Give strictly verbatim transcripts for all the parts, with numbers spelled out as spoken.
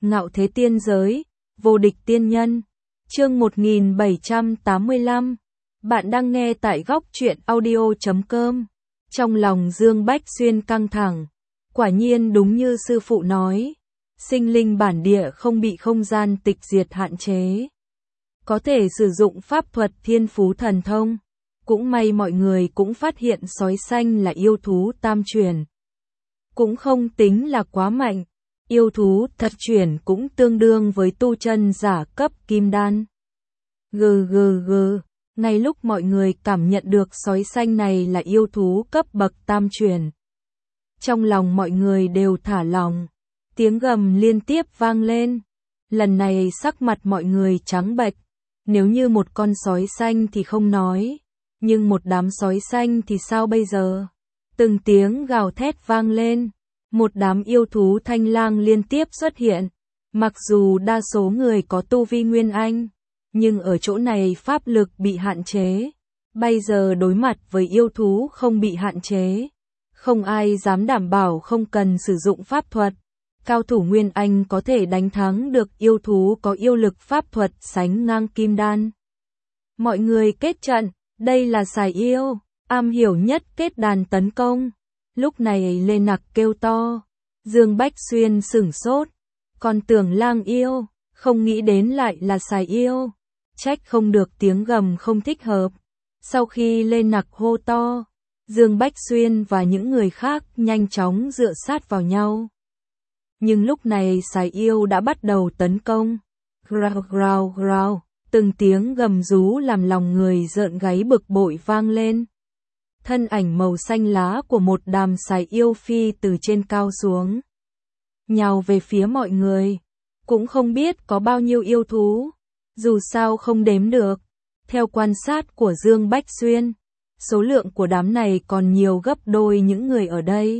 Ngạo thế tiên giới, vô địch tiên nhân. Chương một nghìn bảy trăm tám mươi lăm. Bạn đang nghe tại góc truyện audio chấm com. Trong lòng Dương Bách Xuyên căng thẳng. Quả nhiên đúng như sư phụ nói, sinh linh bản địa không bị không gian tịch diệt hạn chế, có thể sử dụng pháp thuật thiên phú thần thông. Cũng may mọi người cũng phát hiện sói xanh là yêu thú tam truyền, cũng không tính là quá mạnh. Yêu thú thật truyền cũng tương đương với tu chân giả cấp kim đan. Gừ gừ gừ, ngay lúc mọi người cảm nhận được sói xanh này là yêu thú cấp bậc tam truyền, trong lòng mọi người đều thả lỏng. Tiếng gầm liên tiếp vang lên. Lần này sắc mặt mọi người trắng bệch. Nếu như một con sói xanh thì không nói, nhưng một đám sói xanh thì sao bây giờ? Từng tiếng gào thét vang lên. Một đám yêu thú thanh lang liên tiếp xuất hiện. Mặc dù đa số người có tu vi nguyên anh, nhưng ở chỗ này pháp lực bị hạn chế. Bây giờ đối mặt với yêu thú không bị hạn chế, không ai dám đảm bảo không cần sử dụng pháp thuật. Cao thủ nguyên anh có thể đánh thắng được yêu thú có yêu lực pháp thuật sánh ngang kim đan. Mọi người kết trận, đây là sài yêu, am hiểu nhất kết đàn tấn công. Lúc này Lê Nặc kêu to. Dương Bách Xuyên sửng sốt, còn tưởng lang yêu, không nghĩ đến lại là sài yêu. Trách không được tiếng gầm không thích hợp. Sau khi Lê Nặc hô to, Dương Bách Xuyên và những người khác nhanh chóng dựa sát vào nhau. Nhưng lúc này sài yêu đã bắt đầu tấn công. Grau grau grau, từng tiếng gầm rú làm lòng người rợn gáy bực bội vang lên. Thân ảnh màu xanh lá của một đám sài yêu phi từ trên cao xuống, nhào về phía mọi người. Cũng không biết có bao nhiêu yêu thú, dù sao không đếm được. Theo quan sát của Dương Bách Xuyên, số lượng của đám này còn nhiều gấp đôi những người ở đây.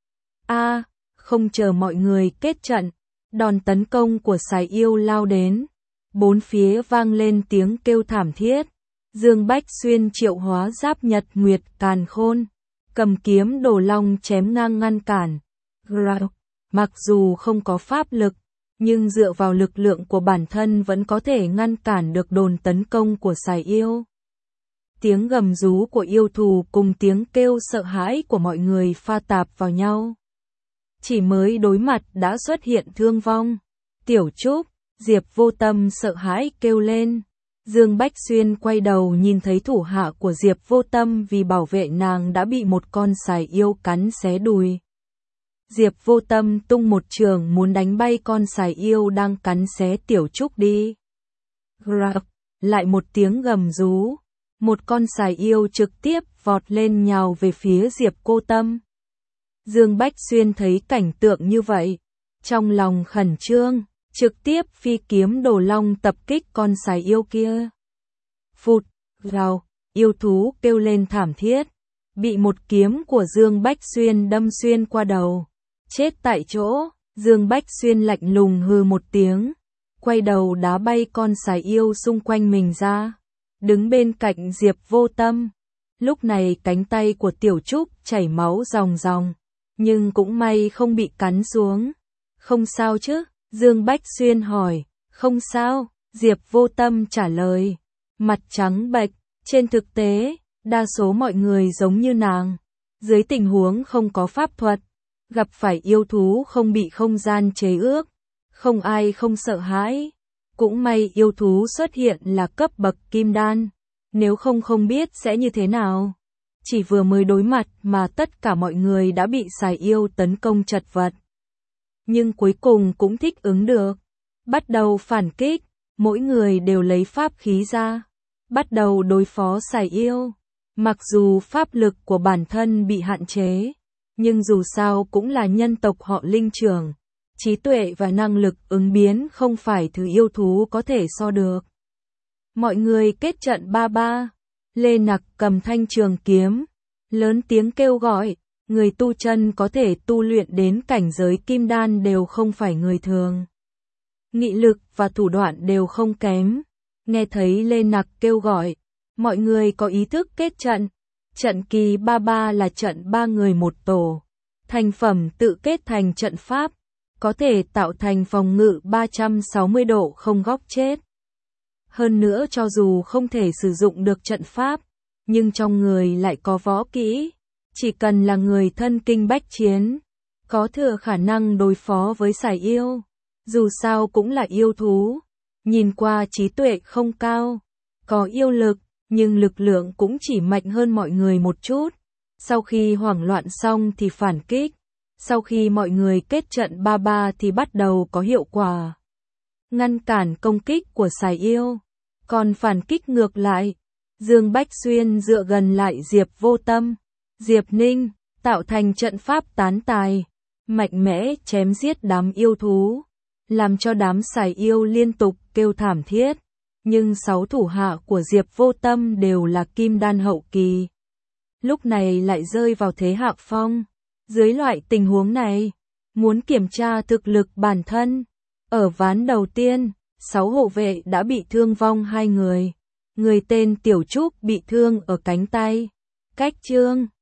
A, à, không chờ mọi người kết trận, đòn tấn công của sài yêu lao đến. Bốn phía vang lên tiếng kêu thảm thiết. Dương Bách Xuyên triệu hóa giáp nhật nguyệt càn khôn, cầm kiếm đồ long chém ngang ngăn cản. Grau. Mặc dù không có pháp lực, nhưng dựa vào lực lượng của bản thân vẫn có thể ngăn cản được đòn tấn công của sài yêu. Tiếng gầm rú của yêu thù cùng tiếng kêu sợ hãi của mọi người pha tạp vào nhau. Chỉ mới đối mặt đã xuất hiện thương vong. Tiểu Trúc, Diệp Vô Tâm sợ hãi kêu lên. Dương Bách Xuyên quay đầu nhìn thấy thủ hạ của Diệp Vô Tâm vì bảo vệ nàng đã bị một con sài yêu cắn xé đùi. Diệp Vô Tâm tung một trường muốn đánh bay con sài yêu đang cắn xé Tiểu Trúc đi. Grau, lại một tiếng gầm rú. Một con sài yêu trực tiếp vọt lên nhào về phía Diệp Cô Tâm. Dương Bách Xuyên thấy cảnh tượng như vậy, trong lòng khẩn trương, trực tiếp phi kiếm đồ long tập kích con sài yêu kia. Phụt, gào, yêu thú kêu lên thảm thiết, bị một kiếm của Dương Bách Xuyên đâm xuyên qua đầu, chết tại chỗ. Dương Bách Xuyên lạnh lùng hừ một tiếng, quay đầu đá bay con sài yêu xung quanh mình ra, đứng bên cạnh Diệp Vô Tâm. Lúc này cánh tay của Tiểu Trúc chảy máu ròng ròng, nhưng cũng may không bị cắn xuống. Không sao chứ? Dương Bách Xuyên hỏi. Không sao, Diệp Vô Tâm trả lời, mặt trắng bệch. Trên thực tế, đa số mọi người giống như nàng, dưới tình huống không có pháp thuật, gặp phải yêu thú không bị không gian chế ước, không ai không sợ hãi. Cũng may yêu thú xuất hiện là cấp bậc kim đan, nếu không không biết sẽ như thế nào. Chỉ vừa mới đối mặt mà tất cả mọi người đã bị sài yêu tấn công chật vật. Nhưng cuối cùng cũng thích ứng được, bắt đầu phản kích, mỗi người đều lấy pháp khí ra, bắt đầu đối phó sài yêu. Mặc dù pháp lực của bản thân bị hạn chế, nhưng dù sao cũng là nhân tộc họ Linh trưởng, trí tuệ và năng lực ứng biến không phải thứ yêu thú có thể so được. Mọi người kết trận ba ba. Lê Nặc cầm thanh trường kiếm, lớn tiếng kêu gọi. Người tu chân có thể tu luyện đến cảnh giới kim đan đều không phải người thường, nghị lực và thủ đoạn đều không kém. Nghe thấy Lê Nặc kêu gọi, mọi người có ý thức kết trận. Trận kỳ ba ba là trận ba người một tổ, thành phẩm tự kết thành trận pháp. có thể tạo thành phòng ngự ba trăm sáu mươi độ không góc chết. Hơn nữa cho dù không thể sử dụng được trận pháp, nhưng trong người lại có võ kỹ, chỉ cần là người thân kinh bách chiến, có thừa khả năng đối phó với sải yêu. Dù sao cũng là yêu thú, nhìn qua trí tuệ không cao, có yêu lực, nhưng lực lượng cũng chỉ mạnh hơn mọi người một chút. Sau khi hoảng loạn xong thì phản kích, sau khi mọi người kết trận ba ba thì bắt đầu có hiệu quả. Ngăn cản công kích của sải yêu, còn phản kích ngược lại. Dương Bách Xuyên dựa gần lại Diệp Vô Tâm, Diệp Ninh, tạo thành trận pháp tán tài, mạnh mẽ chém giết đám yêu thú, làm cho đám sải yêu liên tục kêu thảm thiết. Nhưng sáu thủ hạ của Diệp Vô Tâm đều là kim đan hậu kỳ, lúc này lại rơi vào thế hạ phong. Dưới loại tình huống này, muốn kiểm tra thực lực bản thân, ở ván đầu tiên, sáu hộ vệ đã bị thương vong hai người. Người tên Tiểu Trúc bị thương ở cánh tay. Cách chương